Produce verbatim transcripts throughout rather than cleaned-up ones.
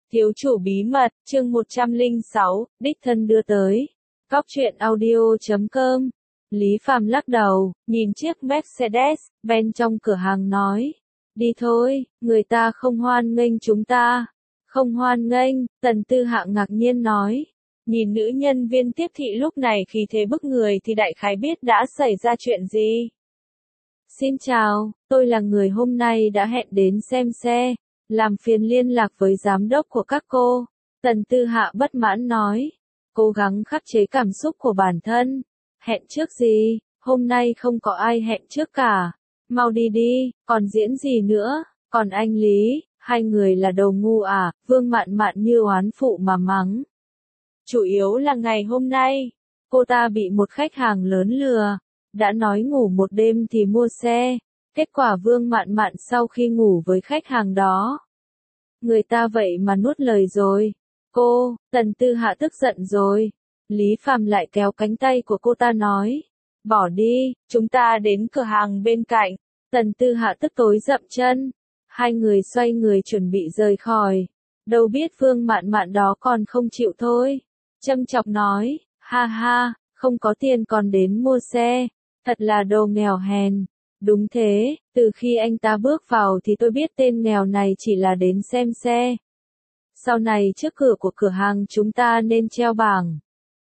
Thiếu chủ bí mật, chương một trăm lẻ sáu, đích thân đưa tới. Góc truyện audio chấm com. Lý Phàm lắc đầu, nhìn chiếc Mercedes-Benz trong cửa hàng nói. Đi thôi, người ta không hoan nghênh chúng ta. Không hoan nghênh, Tần Tư Hạ ngạc nhiên nói. Nhìn nữ nhân viên tiếp thị lúc này khí thế bức người thì đại khái biết đã xảy ra chuyện gì. Xin chào, tôi là người hôm nay đã hẹn đến xem xe. Làm phiền liên lạc với giám đốc của các cô. Tần Tư Hạ bất mãn nói. Cố gắng khắc chế cảm xúc của bản thân. Hẹn trước gì, hôm nay không có ai hẹn trước cả. Mau đi đi, còn diễn gì nữa, còn anh Lý, hai người là đồ ngu à, Vương Mạn Mạn như oán phụ mà mắng. Chủ yếu là ngày hôm nay, cô ta bị một khách hàng lớn lừa. Đã nói ngủ một đêm thì mua xe. Kết quả Vương Mạn Mạn sau khi ngủ với khách hàng đó, người ta vậy mà nuốt lời rồi. Cô, Tần Tư Hạ tức giận rồi. Lý Phàm lại kéo cánh tay của cô ta nói. Bỏ đi, chúng ta đến cửa hàng bên cạnh. Tần Tư Hạ tức tối dậm chân. Hai người xoay người chuẩn bị rời khỏi. Đâu biết Vương Mạn Mạn đó còn không chịu thôi. Châm chọc nói, ha ha, không có tiền còn đến mua xe. Thật là đồ nghèo hèn. Đúng thế, từ khi anh ta bước vào thì tôi biết tên nghèo này chỉ là đến xem xe. Sau này trước cửa của cửa hàng chúng ta nên treo bảng.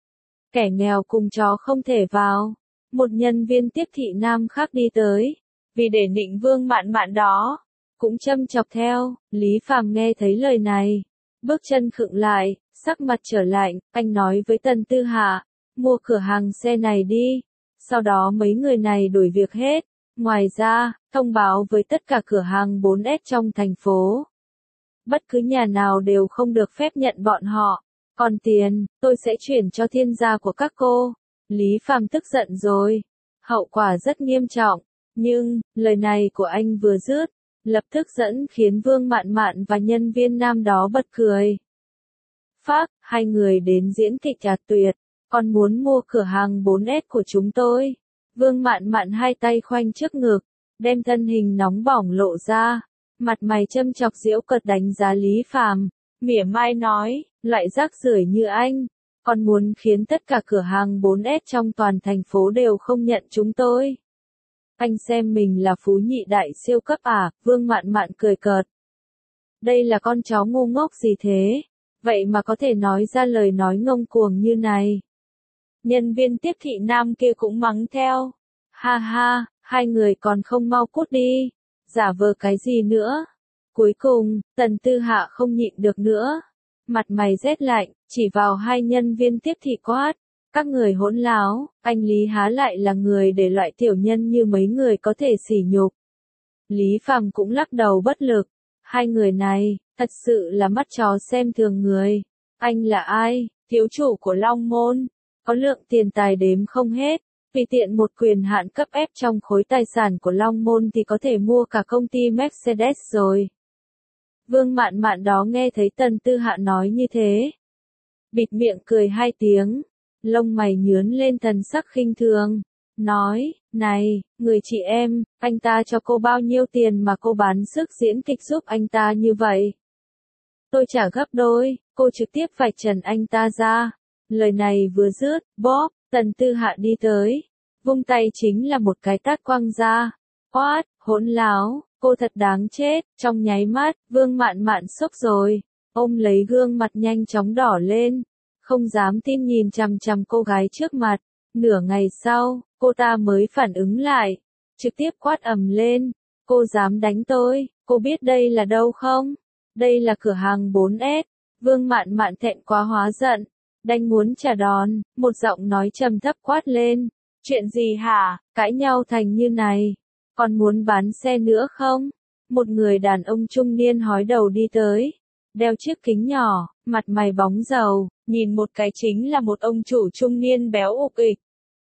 Kẻ nghèo cùng chó không thể vào. Một nhân viên tiếp thị nam khác đi tới. Vì để nịnh Vương Mạn Mạn đó. Cũng châm chọc theo, Lý Phàm nghe thấy lời này. Bước chân khựng lại, sắc mặt trở lạnh, anh nói với Tần Tư Hạ. Mua cửa hàng xe này đi. Sau đó mấy người này đuổi việc hết. Ngoài ra, thông báo với tất cả cửa hàng bốn S trong thành phố. Bất cứ nhà nào đều không được phép nhận bọn họ. Còn tiền, tôi sẽ chuyển cho thiên gia của các cô. Lý Phàm tức giận rồi. Hậu quả rất nghiêm trọng. Nhưng, lời này của anh vừa dứt, lập tức dẫn khiến Vương Mạn Mạn và nhân viên nam đó bật cười. Phác, hai người đến diễn kịch trà tuyệt. Còn muốn mua cửa hàng bốn S của chúng tôi. Vương Mạn Mạn hai tay khoanh trước ngực, đem thân hình nóng bỏng lộ ra, mặt mày châm chọc giễu cợt đánh giá Lý Phàm, mỉa mai nói, loại rác rưởi như anh, còn muốn khiến tất cả cửa hàng bốn S trong toàn thành phố đều không nhận chúng tôi. Anh xem mình là phú nhị đại siêu cấp à, Vương Mạn Mạn cười cợt. Đây là con chó ngu ngốc gì thế, vậy mà có thể nói ra lời nói ngông cuồng như này. Nhân viên tiếp thị nam kia cũng mắng theo. Ha ha, hai người còn không mau cút đi. Giả vờ cái gì nữa. Cuối cùng, Tần Tư Hạ không nhịn được nữa. Mặt mày rét lạnh, chỉ vào hai nhân viên tiếp thị quát. Các người hỗn láo, anh Lý há lại là người để loại tiểu nhân như mấy người có thể sỉ nhục. Lý Phàm cũng lắc đầu bất lực. Hai người này, thật sự là mắt chó xem thường người. Anh là ai? Thiếu chủ của Long Môn. Có lượng tiền tài đếm không hết, vì tiện một quyền hạn cấp ép trong khối tài sản của Long Môn thì có thể mua cả công ty Mercedes rồi. Vương Mạn Mạn đó nghe thấy Tần Tư Hạ nói như thế. Bịt miệng cười hai tiếng, lông mày nhướn lên thần sắc khinh thường, nói, này, người chị em, anh ta cho cô bao nhiêu tiền mà cô bán sức diễn kịch giúp anh ta như vậy? Tôi trả gấp đôi, cô trực tiếp vạch trần anh ta ra. Lời này vừa dứt, bóp, Tần Tư Hạ đi tới. Vung tay chính là một cái tát quăng ra. Quát, hỗn láo, cô thật đáng chết. Trong nháy mắt, Vương Mạn Mạn sốc rồi. Ôm lấy gương mặt nhanh chóng đỏ lên. Không dám tin nhìn chằm chằm cô gái trước mặt. Nửa ngày sau, cô ta mới phản ứng lại. Trực tiếp quát ầm lên. Cô dám đánh tôi, cô biết đây là đâu không? Đây là cửa hàng bốn S. Vương Mạn Mạn thẹn quá hóa giận. Đành muốn trả đòn, một giọng nói trầm thấp quát lên. Chuyện gì hả, cãi nhau thành như này. Còn muốn bán xe nữa không? Một người đàn ông trung niên hói đầu đi tới. Đeo chiếc kính nhỏ, mặt mày bóng dầu, nhìn một cái chính là một ông chủ trung niên béo ục ịch.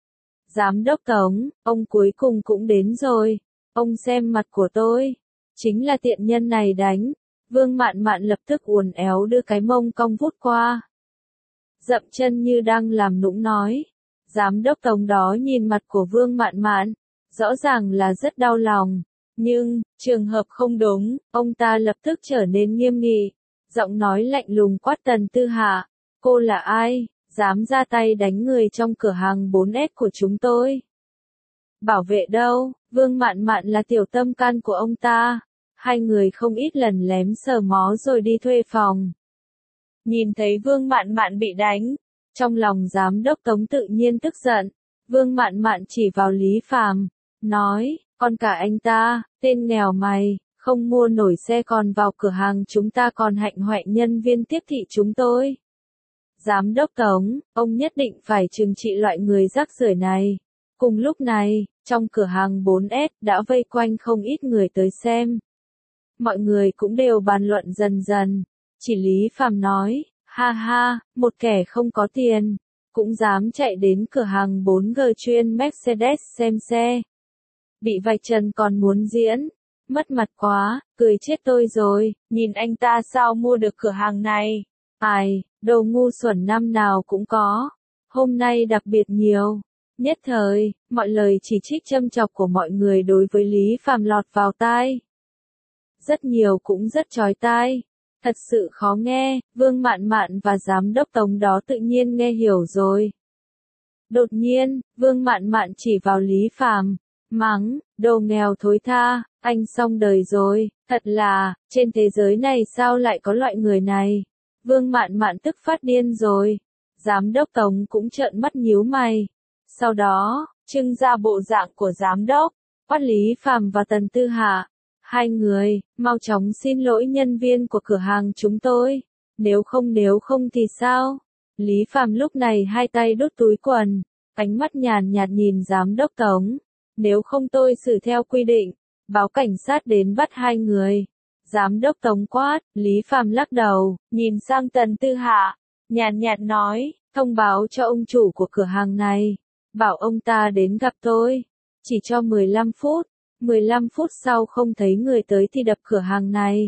Giám đốc Tống, ông cuối cùng cũng đến rồi. Ông xem mặt của tôi. Chính là tiện nhân này đánh. Vương Mạn Mạn lập tức uốn éo đưa cái mông cong vút qua. Dậm chân như đang làm nũng nói. Giám đốc Tống đó nhìn mặt của Vương Mạn Mạn, rõ ràng là rất đau lòng. Nhưng, trường hợp không đúng, ông ta lập tức trở nên nghiêm nghị. Giọng nói lạnh lùng quát Tần Tư Hạ, cô là ai, dám ra tay đánh người trong cửa hàng bốn S của chúng tôi? Bảo vệ đâu, Vương Mạn Mạn là tiểu tâm can của ông ta. Hai người không ít lần lém sờ mó rồi đi thuê phòng. Nhìn thấy Vương Mạn Mạn bị đánh, trong lòng giám đốc Tống tự nhiên tức giận. Vương Mạn Mạn chỉ vào Lý Phàm, nói, con cả anh ta, tên nghèo mày, không mua nổi xe còn vào cửa hàng chúng ta còn hạnh hoẹ nhân viên tiếp thị chúng tôi. Giám đốc Tống, ông nhất định phải trừng trị loại người rác rưởi này. Cùng lúc này, trong cửa hàng bốn S đã vây quanh không ít người tới xem. Mọi người cũng đều bàn luận dần dần. Chỉ Lý Phàm nói, ha ha, một kẻ không có tiền, cũng dám chạy đến cửa hàng bốn G chuyên Mercedes xem xe. Bị vạch trần còn muốn diễn, mất mặt quá, cười chết tôi rồi, nhìn anh ta sao mua được cửa hàng này. Ai, đồ ngu xuẩn năm nào cũng có, hôm nay đặc biệt nhiều. Nhất thời, mọi lời chỉ trích châm chọc của mọi người đối với Lý Phàm lọt vào tai. Rất nhiều cũng rất chói tai. Thật sự khó nghe, Vương Mạn Mạn và giám đốc Tống đó tự nhiên nghe hiểu rồi. Đột nhiên, Vương Mạn Mạn chỉ vào Lý Phàm, mắng, đồ nghèo thối tha, anh xong đời rồi, thật là, trên thế giới này sao lại có loại người này. Vương Mạn Mạn tức phát điên rồi. Giám đốc Tống cũng trợn mắt nhíu mày. Sau đó, trưng ra bộ dạng của giám đốc, quát Lý Phàm và Tần Tư Hạ. Hai người, mau chóng xin lỗi nhân viên của cửa hàng chúng tôi. Nếu không nếu không thì sao? Lý Phàm lúc này hai tay đút túi quần, ánh mắt nhàn nhạt nhìn giám đốc Tống. Nếu không tôi xử theo quy định, báo cảnh sát đến bắt hai người. Giám đốc Tống quát, Lý Phàm lắc đầu, nhìn sang Tần Tư Hạ, nhàn nhạt nói, thông báo cho ông chủ của cửa hàng này, bảo ông ta đến gặp tôi, chỉ cho mười lăm phút, mười lăm phút sau không thấy người tới thì đập cửa hàng này.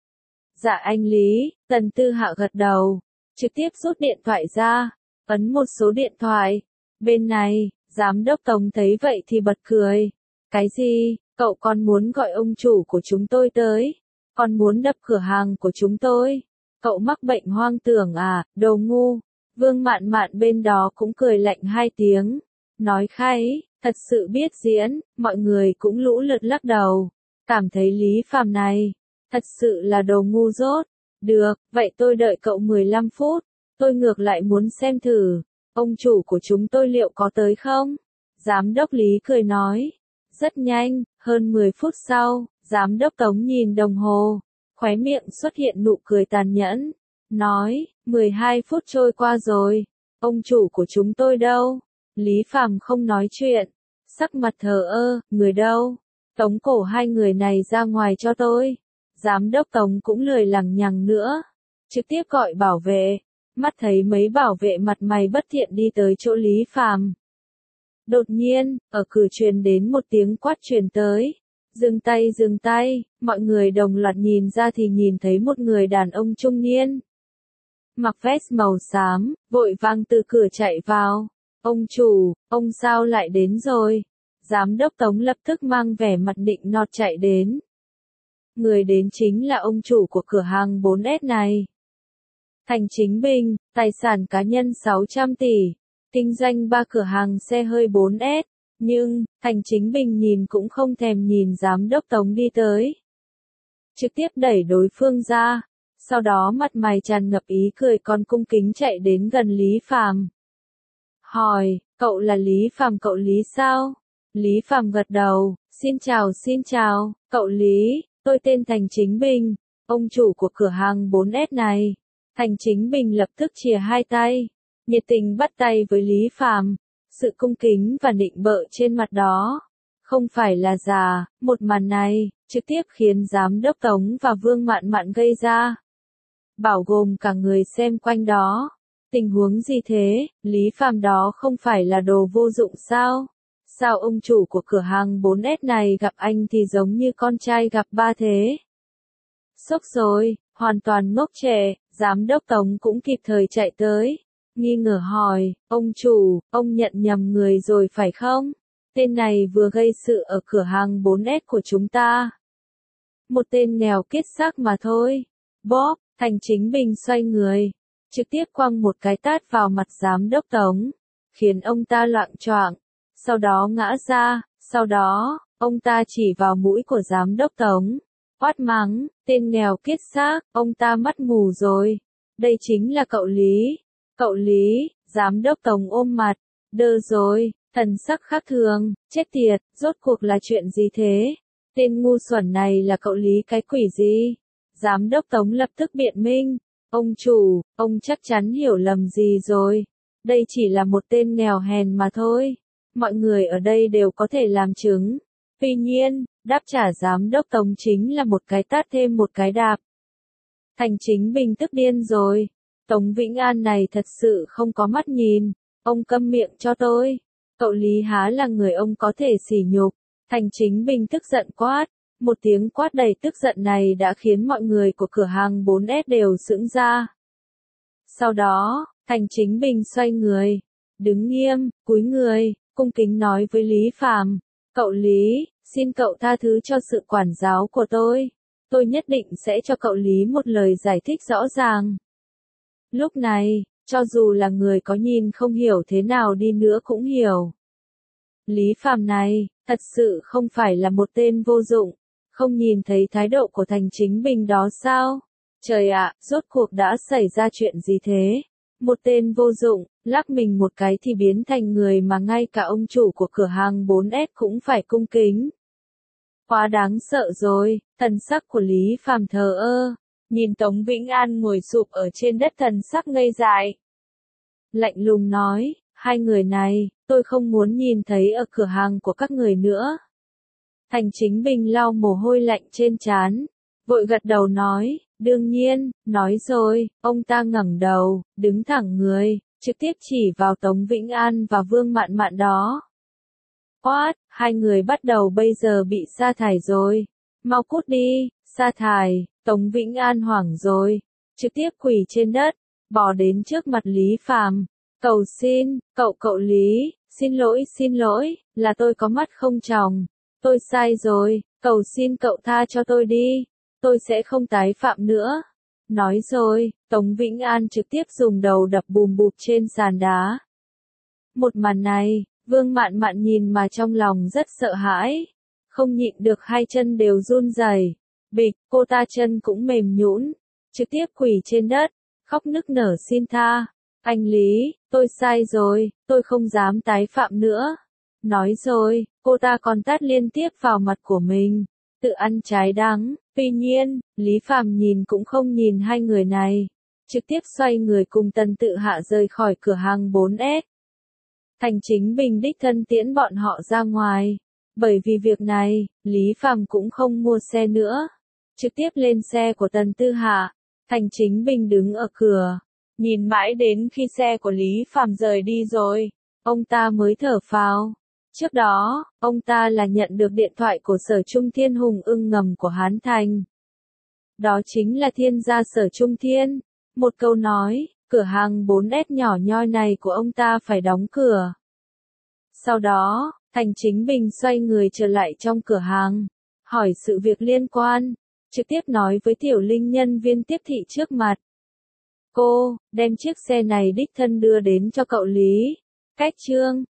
Dạ anh Lý, Tần Tư Hạ gật đầu, trực tiếp rút điện thoại ra, ấn một số điện thoại. Bên này, giám đốc Tống thấy vậy thì bật cười. Cái gì, cậu còn muốn gọi ông chủ của chúng tôi tới? Còn muốn đập cửa hàng của chúng tôi? Cậu mắc bệnh hoang tưởng à, đồ ngu. Vương Mạn Mạn bên đó cũng cười lạnh hai tiếng. Nói khay, thật sự biết diễn, mọi người cũng lũ lượt lắc đầu. Cảm thấy Lý Phàm này, thật sự là đồ ngu dốt. Được, vậy tôi đợi cậu mười lăm phút. Tôi ngược lại muốn xem thử, ông chủ của chúng tôi liệu có tới không? Giám đốc Lý cười nói. Rất nhanh, hơn mười phút sau, giám đốc Tống nhìn đồng hồ, khóe miệng xuất hiện nụ cười tàn nhẫn, nói, mười hai phút trôi qua rồi, ông chủ của chúng tôi đâu? Lý Phàm không nói chuyện, sắc mặt thờ ơ, người đâu? Tống cổ hai người này ra ngoài cho tôi. Giám đốc Tống cũng lười lằng nhằng nữa, trực tiếp gọi bảo vệ, mắt thấy mấy bảo vệ mặt mày bất thiện đi tới chỗ Lý Phàm. Đột nhiên, ở cửa truyền đến một tiếng quát truyền tới. Dừng tay dừng tay, mọi người đồng loạt nhìn ra thì nhìn thấy một người đàn ông trung niên. Mặc vest màu xám, vội vàng từ cửa chạy vào. Ông chủ, ông sao lại đến rồi? Giám đốc Tống lập tức mang vẻ mặt nịnh nọt chạy đến. Người đến chính là ông chủ của cửa hàng bốn S này. Thành Chính Bình, tài sản cá nhân sáu trăm tỷ. Kinh doanh ba cửa hàng xe hơi bốn S, nhưng, Thành Chính Bình nhìn cũng không thèm nhìn giám đốc Tống đi tới. Trực tiếp đẩy đối phương ra, sau đó mặt mày tràn ngập ý cười còn cung kính chạy đến gần Lý Phàm. Hỏi, cậu là Lý Phàm cậu Lý sao? Lý Phàm gật đầu, xin chào xin chào, cậu Lý, tôi tên Thành Chính Bình, ông chủ của cửa hàng bốn S này. Thành Chính Bình lập tức chìa hai tay, nhiệt tình bắt tay với Lý Phàm, sự cung kính và nịnh bợ trên mặt đó, không phải là giả. Một màn này, trực tiếp khiến giám đốc Tống và Vương Mạn Mạn gây ra, bao gồm cả người xem quanh đó. Tình huống gì thế, Lý Phàm đó không phải là đồ vô dụng sao? Sao ông chủ của cửa hàng bốn S này gặp anh thì giống như con trai gặp ba thế? Sốc rồi, hoàn toàn ngốc trẻ, giám đốc Tống cũng kịp thời chạy tới. Nghi ngờ hỏi, ông chủ, ông nhận nhầm người rồi phải không? Tên này vừa gây sự ở cửa hàng bốn S của chúng ta. Một tên nghèo kiết xác mà thôi. Bob, Thành Chính Bình xoay người, trực tiếp quăng một cái tát vào mặt giám đốc Tống, khiến ông ta loạng choạng, sau đó ngã ra, sau đó, ông ta chỉ vào mũi của giám đốc Tống, quát mắng, tên nghèo kiết xác, ông ta mắt mù rồi, đây chính là cậu Lý, cậu Lý, giám đốc Tống ôm mặt, đơ rồi, thần sắc khác thường, chết tiệt, rốt cuộc là chuyện gì thế, tên ngu xuẩn này là cậu Lý cái quỷ gì, giám đốc Tống lập tức biện minh, ông chủ, ông chắc chắn hiểu lầm gì rồi, đây chỉ là một tên nghèo hèn mà thôi, mọi người ở đây đều có thể làm chứng. Tuy nhiên, đáp trả giám đốc Tống chính là một cái tát thêm một cái đạp. Thành Chính Bình tức điên rồi. Tống Vĩnh An này thật sự không có mắt nhìn. Ông câm miệng cho tôi. Cậu Lý há là người ông có thể sỉ nhục. Thành Chính Bình tức giận quát. Một tiếng quát đầy tức giận này đã khiến mọi người của cửa hàng bốn S đều sững ra. Sau đó, Thành Chính Bình xoay người. Đứng nghiêm, cúi người, cung kính nói với Lý Phàm. Cậu Lý, xin cậu tha thứ cho sự quản giáo của tôi. Tôi nhất định sẽ cho cậu Lý một lời giải thích rõ ràng. Lúc này, cho dù là người có nhìn không hiểu thế nào đi nữa cũng hiểu. Lý Phàm này, thật sự không phải là một tên vô dụng. Không nhìn thấy thái độ của Thành Chính Bình đó sao? Trời ạ, rốt cuộc đã xảy ra chuyện gì thế? Một tên vô dụng, lắc mình một cái thì biến thành người mà ngay cả ông chủ của cửa hàng bốn S cũng phải cung kính. Quá đáng sợ rồi, thần sắc của Lý Phàm thờ ơ, nhìn Tống Vĩnh An ngồi sụp ở trên đất thần sắc ngây dại. Lạnh lùng nói, hai người này, tôi không muốn nhìn thấy ở cửa hàng của các người nữa. Thành Chính Bình lau mồ hôi lạnh trên trán, vội gật đầu nói, đương nhiên, nói rồi, ông ta ngẩng đầu, đứng thẳng người, trực tiếp chỉ vào Tống Vĩnh An và Vương Mạn Mạn đó. Quát, hai người bắt đầu bây giờ bị sa thải rồi, mau cút đi, sa thải, Tống Vĩnh An hoảng rồi, trực tiếp quỳ trên đất, bò đến trước mặt Lý Phàm, cầu xin, cậu cậu Lý, xin lỗi xin lỗi, là tôi có mắt không tròng, tôi sai rồi, cầu xin cậu tha cho tôi đi. Tôi sẽ không tái phạm nữa. Nói rồi, Tống Vĩnh An trực tiếp dùng đầu đập bùm bụp trên sàn đá. Một màn này, Vương Mạn Mạn nhìn mà trong lòng rất sợ hãi. Không nhịn được hai chân đều run rẩy. Bịch, cô ta chân cũng mềm nhũn, trực tiếp quỳ trên đất, khóc nức nở xin tha. Anh Lý, tôi sai rồi, tôi không dám tái phạm nữa. Nói rồi, cô ta còn tát liên tiếp vào mặt của mình. Tự ăn trái đắng. Tuy nhiên, Lý Phàm nhìn cũng không nhìn hai người này, trực tiếp xoay người cùng Tần Tự Hạ rời khỏi cửa hàng bốn S. Thành Chính Bình đích thân tiễn bọn họ ra ngoài, bởi vì việc này, Lý Phàm cũng không mua xe nữa, trực tiếp lên xe của Tần Tự Hạ. Thành Chính Bình đứng ở cửa, nhìn mãi đến khi xe của Lý Phàm rời đi rồi, ông ta mới thở phào. Trước đó, ông ta là nhận được điện thoại của Sở Trung Thiên Hùng ưng ngầm của Hán Thành. Đó chính là thiên gia Sở Trung Thiên. Một câu nói, cửa hàng bốn S nhỏ nhoi này của ông ta phải đóng cửa. Sau đó, Thành Chính Bình xoay người trở lại trong cửa hàng, hỏi sự việc liên quan, trực tiếp nói với Tiểu Linh nhân viên tiếp thị trước mặt. Cô, đem chiếc xe này đích thân đưa đến cho cậu Lý. Cách trương.